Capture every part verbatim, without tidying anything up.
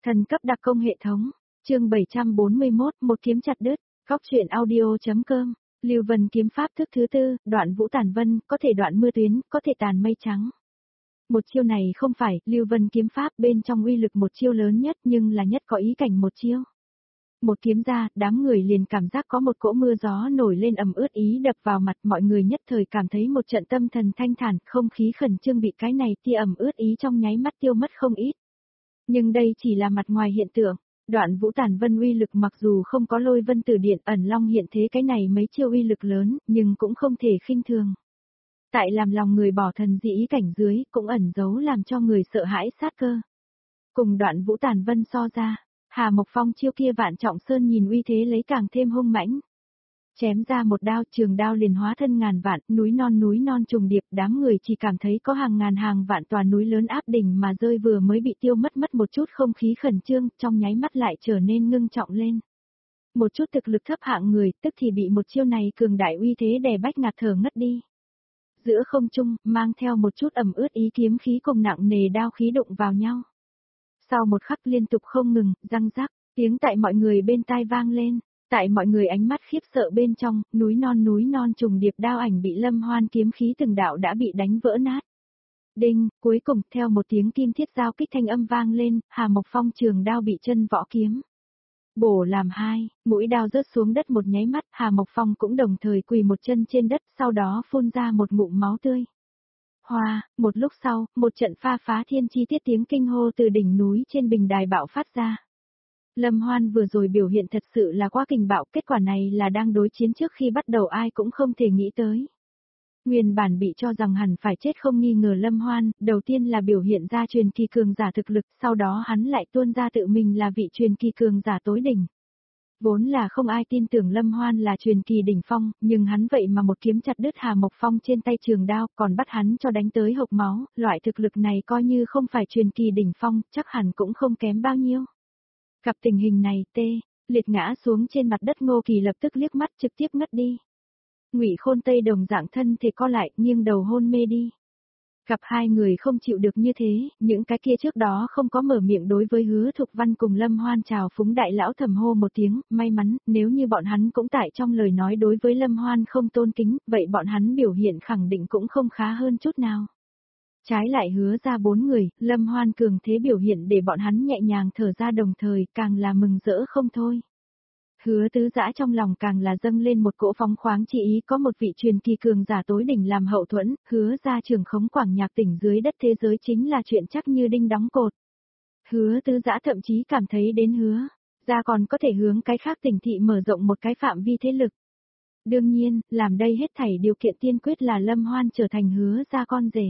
Thần cấp đặc công hệ thống, chương bảy trăm bốn mươi mốt, một kiếm chặt đứt, góc truyện audio.com, Lưu Vân kiếm pháp thức thứ tư, đoạn vũ tàn vân, có thể đoạn mưa tuyến, có thể tàn mây trắng. Một chiêu này không phải, Lưu Vân kiếm pháp bên trong uy lực một chiêu lớn nhất nhưng là nhất có ý cảnh một chiêu. Một kiếm ra, đám người liền cảm giác có một cỗ mưa gió nổi lên ẩm ướt ý đập vào mặt, mọi người nhất thời cảm thấy một trận tâm thần thanh thản, không khí khẩn trương bị cái này tia ẩm ướt ý trong nháy mắt tiêu mất không ít. Nhưng đây chỉ là mặt ngoài hiện tượng, đoạn vũ tàn vân uy lực mặc dù không có lôi vân tử điện ẩn long hiện thế cái này mấy chiêu uy lực lớn, nhưng cũng không thể khinh thường. Tại làm lòng người bỏ thần dị ý cảnh dưới, cũng ẩn giấu làm cho người sợ hãi sát cơ. Cùng đoạn vũ tàn vân so ra, Hà Mộc Phong chiêu kia vạn trọng sơn nhìn uy thế lấy càng thêm hung mãnh. Chém ra một đao, trường đao liền hóa thân ngàn vạn, núi non núi non trùng điệp, đám người chỉ cảm thấy có hàng ngàn hàng vạn tòa núi lớn áp đỉnh mà rơi vừa mới bị tiêu mất mất một chút không khí khẩn trương, trong nháy mắt lại trở nên ngưng trọng lên. Một chút thực lực thấp hạng người, tức thì bị một chiêu này cường đại uy thế đè bách ngạt thở ngất đi. Giữa không trung, mang theo một chút ẩm ướt ý kiếm khí cùng nặng nề đao khí đụng vào nhau. Sau một khắc liên tục không ngừng, răng rắc, tiếng tại mọi người bên tai vang lên. Tại mọi người ánh mắt khiếp sợ bên trong, núi non núi non trùng điệp đao ảnh bị Lâm Hoan kiếm khí từng đạo đã bị đánh vỡ nát. Đinh, cuối cùng theo một tiếng kim thiết giao kích thanh âm vang lên, Hà Mộc Phong trường đao bị chân võ kiếm bổ làm hai, mũi đao rớt xuống đất một nháy mắt, Hà Mộc Phong cũng đồng thời quỳ một chân trên đất, sau đó phun ra một ngụm máu tươi. Hoa, một lúc sau, một trận pha phá thiên chi tiết tiếng kinh hô từ đỉnh núi trên bình đài bạo phát ra. Lâm Hoan vừa rồi biểu hiện thật sự là quá kình bạo, kết quả này là đang đối chiến trước khi bắt đầu ai cũng không thể nghĩ tới. Nguyên bản bị cho rằng hẳn phải chết không nghi ngờ Lâm Hoan, đầu tiên là biểu hiện ra truyền kỳ cường giả thực lực, sau đó hắn lại tuôn ra tự mình là vị truyền kỳ cường giả tối đỉnh. Vốn là không ai tin tưởng Lâm Hoan là truyền kỳ đỉnh phong, nhưng hắn vậy mà một kiếm chặt đứt Hà Mộc Phong trên tay trường đao, còn bắt hắn cho đánh tới hộc máu, loại thực lực này coi như không phải truyền kỳ đỉnh phong, chắc hẳn cũng không kém bao nhiêu. Gặp tình hình này, tê, liệt ngã xuống trên mặt đất Ngô Kỳ lập tức liếc mắt trực tiếp ngất đi. Ngụy Khôn Tây đồng dạng thân thể co lại, nghiêng đầu hôn mê đi. Gặp hai người không chịu được như thế, những cái kia trước đó không có mở miệng đối với Hứa Thục Văn cùng Lâm Hoan chào phúng đại lão thầm hô một tiếng, may mắn, nếu như bọn hắn cũng tại trong lời nói đối với Lâm Hoan không tôn kính, vậy bọn hắn biểu hiện khẳng định cũng không khá hơn chút nào. Trái lại Hứa ra bốn người, Lâm Hoan cường thế biểu hiện để bọn hắn nhẹ nhàng thở ra đồng thời càng là mừng rỡ không thôi. Hứa Tứ Dã trong lòng càng là dâng lên một cỗ phóng khoáng chỉ ý có một vị truyền kỳ cường giả tối đỉnh làm hậu thuẫn, Hứa ra trường khống quảng nhạc tỉnh dưới đất thế giới chính là chuyện chắc như đinh đóng cột. Hứa Tứ Dã thậm chí cảm thấy đến Hứa ra còn có thể hướng cái khác tỉnh thị mở rộng một cái phạm vi thế lực. Đương nhiên, làm đây hết thảy điều kiện tiên quyết là Lâm Hoan trở thành Hứa ra con rể.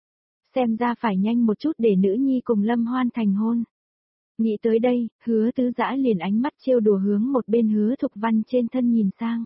Xem ra phải nhanh một chút để nữ nhi cùng Lâm Hoan thành hôn. Nghĩ tới đây, Hứa Tứ Dã liền ánh mắt trêu đùa hướng một bên Hứa Thục Văn trên thân nhìn sang.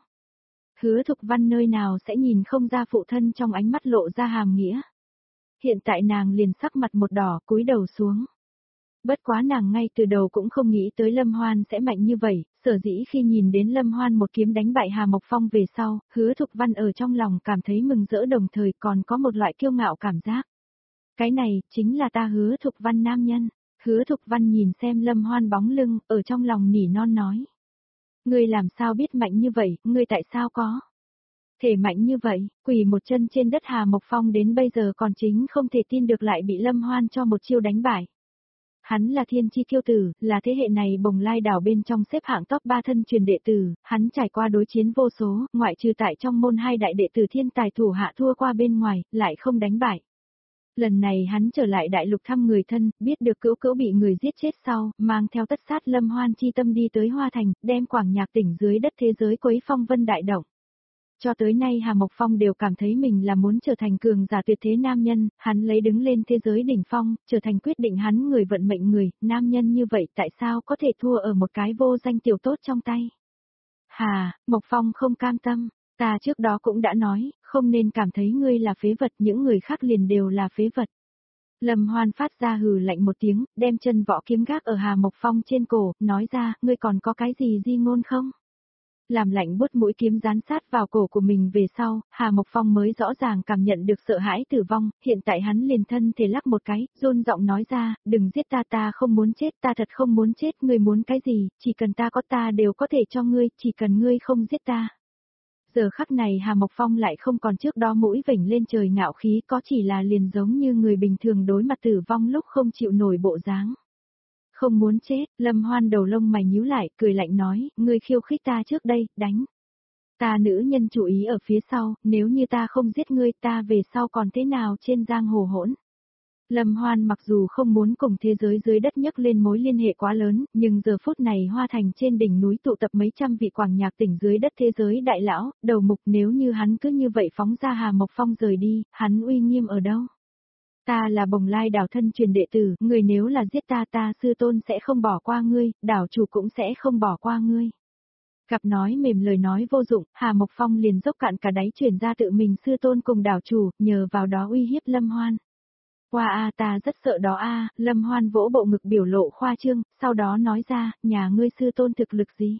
Hứa Thục Văn nơi nào sẽ nhìn không ra phụ thân trong ánh mắt lộ ra hàm nghĩa. Hiện tại nàng liền sắc mặt một đỏ cúi đầu xuống. Bất quá nàng ngay từ đầu cũng không nghĩ tới Lâm Hoan sẽ mạnh như vậy, sở dĩ khi nhìn đến Lâm Hoan một kiếm đánh bại Hà Mộc Phong về sau, Hứa Thục Văn ở trong lòng cảm thấy mừng rỡ đồng thời còn có một loại kiêu ngạo cảm giác. Cái này, chính là ta Hứa Thục Văn nam nhân. Hứa Thục Văn nhìn xem Lâm Hoan bóng lưng, ở trong lòng nỉ non nói. Ngươi làm sao biết mạnh như vậy, ngươi tại sao có? Thể mạnh như vậy, quỳ một chân trên đất Hà Mộc Phong đến bây giờ còn chính không thể tin được lại bị Lâm Hoan cho một chiêu đánh bại. Hắn là thiên chi kiêu tử, là thế hệ này Bồng Lai đảo bên trong xếp hạng top ba thân truyền đệ tử, hắn trải qua đối chiến vô số, ngoại trừ tại trong môn hai đại đệ tử thiên tài thủ hạ thua qua bên ngoài, lại không đánh bại. Lần này hắn trở lại đại lục thăm người thân, biết được cữu cữu bị người giết chết sau, mang theo tất sát Lâm Hoan chi tâm đi tới Hoa Thành, đem quảng nhạc tỉnh dưới đất thế giới quấy phong vân đại động. Cho tới nay Hà Mộc Phong đều cảm thấy mình là muốn trở thành cường giả tuyệt thế nam nhân, hắn lấy đứng lên thế giới đỉnh phong, trở thành quyết định hắn người vận mệnh người, nam nhân như vậy tại sao có thể thua ở một cái vô danh tiểu tốt trong tay. Hà, Mộc Phong không cam tâm. Ta trước đó cũng đã nói, không nên cảm thấy ngươi là phế vật, những người khác liền đều là phế vật. Lâm Hoan phát ra hừ lạnh một tiếng, đem chân võ kiếm gác ở Hà Mộc Phong trên cổ, nói ra, ngươi còn có cái gì di ngôn không? Làm lạnh buốt mũi kiếm dán sát vào cổ của mình về sau, Hà Mộc Phong mới rõ ràng cảm nhận được sợ hãi tử vong, hiện tại hắn liền thân thể lắc một cái, run giọng nói ra, đừng giết ta, ta không muốn chết, ta thật không muốn chết, ngươi muốn cái gì, chỉ cần ta có ta đều có thể cho ngươi, chỉ cần ngươi không giết ta. Giờ khắc này Hà Mộc Phong lại không còn trước đó mũi vểnh lên trời ngạo khí, có chỉ là liền giống như người bình thường đối mặt tử vong lúc không chịu nổi bộ dáng. Không muốn chết, Lâm Hoan đầu lông mày nhíu lại, cười lạnh nói, ngươi khiêu khích ta trước đây, đánh. Ta nữ nhân chủ ý ở phía sau, nếu như ta không giết ngươi, ta về sau còn thế nào trên giang hồ hỗn. Lâm Hoan mặc dù không muốn cùng thế giới dưới đất nhấc lên mối liên hệ quá lớn, nhưng giờ phút này Hoa Thành trên đỉnh núi tụ tập mấy trăm vị quảng nhạc tỉnh dưới đất thế giới đại lão, đầu mục nếu như hắn cứ như vậy phóng ra Hà Mộc Phong rời đi, hắn uy nghiêm ở đâu? Ta là Bồng Lai đảo thân truyền đệ tử, người nếu là giết ta ta sư tôn sẽ không bỏ qua ngươi, đảo chủ cũng sẽ không bỏ qua ngươi. Gặp nói mềm lời nói vô dụng, Hà Mộc Phong liền dốc cạn cả đáy chuyển ra tự mình sư tôn cùng đảo chủ, nhờ vào đó uy hiếp Lâm Hoan. Qua a ta rất sợ đó a, Lâm Hoan vỗ bộ ngực biểu lộ khoa trương, sau đó nói ra, nhà ngươi sư tôn thực lực gì?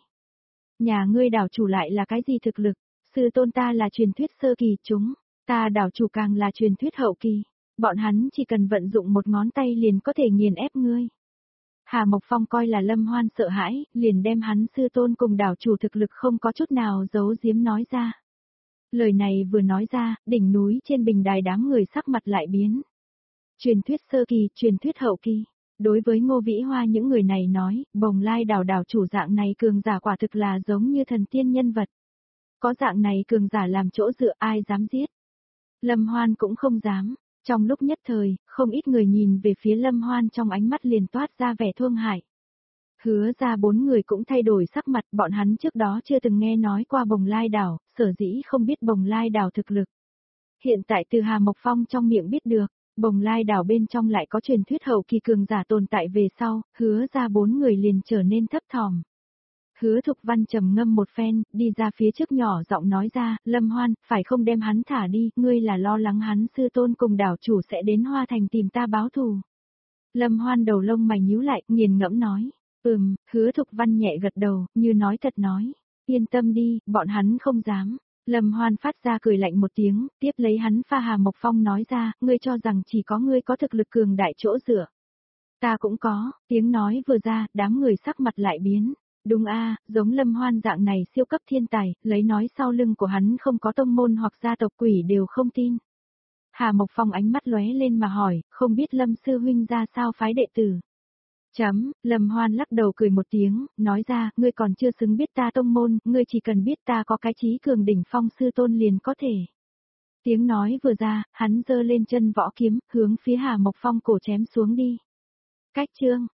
Nhà ngươi đảo chủ lại là cái gì thực lực? Sư tôn ta là truyền thuyết sơ kỳ chúng, ta đảo chủ càng là truyền thuyết hậu kỳ. Bọn hắn chỉ cần vận dụng một ngón tay liền có thể nghiền ép ngươi. Hà Mộc Phong coi là Lâm Hoan sợ hãi, liền đem hắn sư tôn cùng đảo chủ thực lực không có chút nào giấu giếm nói ra. Lời này vừa nói ra, đỉnh núi trên bình đài đám người sắc mặt lại biến. Truyền thuyết sơ kỳ, truyền thuyết hậu kỳ. Đối với Ngô Vĩ Hoa những người này nói, Bồng Lai đảo đảo chủ dạng này cường giả quả thực là giống như thần tiên nhân vật. Có dạng này cường giả làm chỗ dựa ai dám giết. Lâm Hoan cũng không dám. Trong lúc nhất thời, không ít người nhìn về phía Lâm Hoan trong ánh mắt liền toát ra vẻ thương hại. Hứa ra bốn người cũng thay đổi sắc mặt, bọn hắn trước đó chưa từng nghe nói qua Bồng Lai đảo, sở dĩ không biết Bồng Lai đảo thực lực. Hiện tại từ Hà Mộc Phong trong miệng biết được, Bồng Lai đảo bên trong lại có truyền thuyết hậu kỳ cường giả tồn tại về sau, hứa ra bốn người liền trở nên thấp thỏm. Hứa Thục Văn trầm ngâm một phen, đi ra phía trước nhỏ giọng nói ra, Lâm Hoan, phải không đem hắn thả đi, ngươi là lo lắng hắn sư tôn cùng đảo chủ sẽ đến Hoa Thành tìm ta báo thù. Lâm Hoan đầu lông mày nhíu lại, nghiền ngẫm nói, ừm, Hứa Thục Văn nhẹ gật đầu, như nói thật nói, yên tâm đi, bọn hắn không dám. Lâm Hoan phát ra cười lạnh một tiếng, tiếp lấy hắn pha Hà Mộc Phong nói ra, ngươi cho rằng chỉ có ngươi có thực lực cường đại chỗ dựa. Ta cũng có, tiếng nói vừa ra, đám người sắc mặt lại biến. Đúng a, giống Lâm Hoan dạng này siêu cấp thiên tài, lấy nói sau lưng của hắn không có tông môn hoặc gia tộc quỷ đều không tin. Hà Mộc Phong ánh mắt lóe lên mà hỏi, không biết Lâm sư huynh ra sao phái đệ tử. Chấm, Lâm Hoan lắc đầu cười một tiếng, nói ra, ngươi còn chưa xứng biết ta tông môn, ngươi chỉ cần biết ta có cái chí cường đỉnh phong sư tôn liền có thể. Tiếng nói vừa ra, hắn giơ lên chân võ kiếm, hướng phía Hà Mộc Phong cổ chém xuống đi. Cách chương